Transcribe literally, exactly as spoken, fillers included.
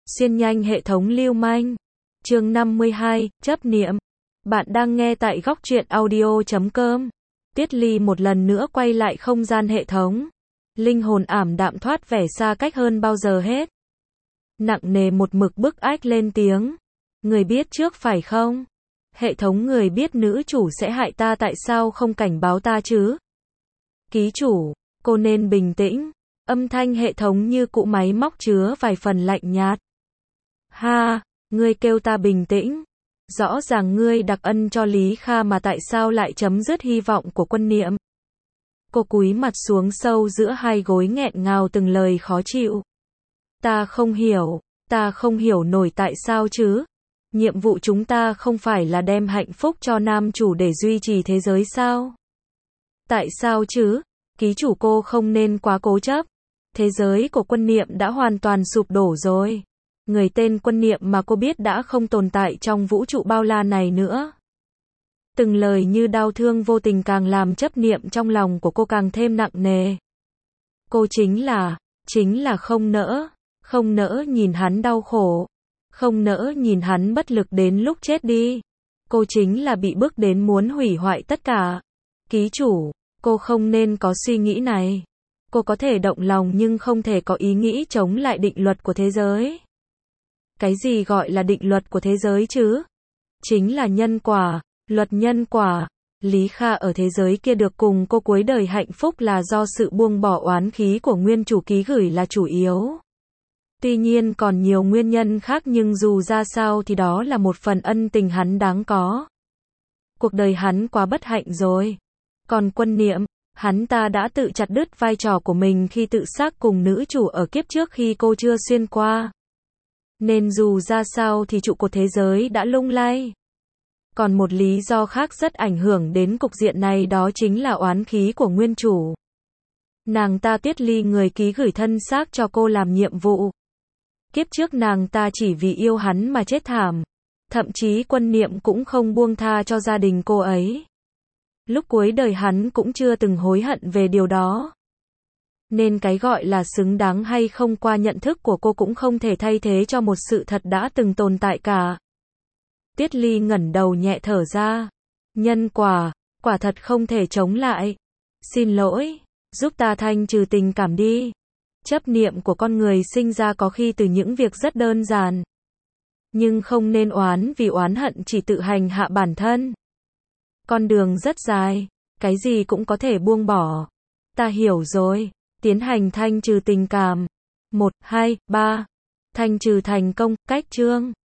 Xuyên nhanh hệ thống lưu manh. Chương năm mươi hai, chấp niệm. Bạn đang nghe tại góc truyện audio chấm com. Tiết Ly một lần nữa quay lại không gian hệ thống. Linh hồn ảm đạm thoát vẻ xa cách hơn bao giờ hết. Nặng nề một mực bức ách lên tiếng. Người biết trước phải không? Hệ thống người biết nữ chủ sẽ hại ta, tại sao không cảnh báo ta chứ? Ký chủ, cô nên bình tĩnh. Âm thanh hệ thống như cụ máy móc chứa vài phần lạnh nhạt. Ha, ngươi kêu ta bình tĩnh. Rõ ràng ngươi đặc ân cho Lý Kha mà tại sao lại chấm dứt hy vọng của Quân Niệm? Cô cúi mặt xuống sâu giữa hai gối nghẹn ngào từng lời khó chịu. Ta không hiểu, ta không hiểu nổi tại sao chứ? Nhiệm vụ chúng ta không phải là đem hạnh phúc cho nam chủ để duy trì thế giới sao? Tại sao chứ? Ký chủ, cô không nên quá cố chấp. Thế giới của Quân Niệm đã hoàn toàn sụp đổ rồi. Người tên Quân Niệm mà cô biết đã không tồn tại trong vũ trụ bao la này nữa. Từng lời như đau thương vô tình càng làm chấp niệm trong lòng của cô càng thêm nặng nề. Cô chính là, chính là không nỡ, không nỡ nhìn hắn đau khổ, không nỡ nhìn hắn bất lực đến lúc chết đi. Cô chính là bị bức đến muốn hủy hoại tất cả. Ký chủ, cô không nên có suy nghĩ này. Cô có thể động lòng nhưng không thể có ý nghĩ chống lại định luật của thế giới. Cái gì gọi là định luật của thế giới chứ? Chính là nhân quả, luật nhân quả. Lý Kha ở thế giới kia được cùng cô cuối đời hạnh phúc là do sự buông bỏ oán khí của nguyên chủ ký gửi là chủ yếu. Tuy nhiên còn nhiều nguyên nhân khác, nhưng dù ra sao thì đó là một phần ân tình hắn đáng có. Cuộc đời hắn quá bất hạnh rồi. Còn Quân Niệm, hắn ta đã tự chặt đứt vai trò của mình khi tự xác cùng nữ chủ ở kiếp trước khi cô chưa xuyên qua. Nên dù ra sao thì trụ cột thế giới đã lung lay. Còn một lý do khác rất ảnh hưởng đến cục diện này, đó chính là oán khí của nguyên chủ. Nàng ta Tiết Ly người ký gửi thân xác cho cô làm nhiệm vụ. Kiếp trước nàng ta chỉ vì yêu hắn mà chết thảm. Thậm chí Quân Niệm cũng không buông tha cho gia đình cô ấy. Lúc cuối đời hắn cũng chưa từng hối hận về điều đó. Nên cái gọi là xứng đáng hay không qua nhận thức của cô cũng không thể thay thế cho một sự thật đã từng tồn tại cả. Tiết Ly ngẩng đầu nhẹ thở ra. Nhân quả, quả thật không thể chống lại. Xin lỗi, giúp ta thanh trừ tình cảm đi. Chấp niệm của con người sinh ra có khi từ những việc rất đơn giản. Nhưng không nên oán vì oán hận chỉ tự hành hạ bản thân. Con đường rất dài, cái gì cũng có thể buông bỏ. Ta hiểu rồi. Tiến hành thanh trừ tình cảm. một, hai, ba. Thanh trừ thành công, cách chương.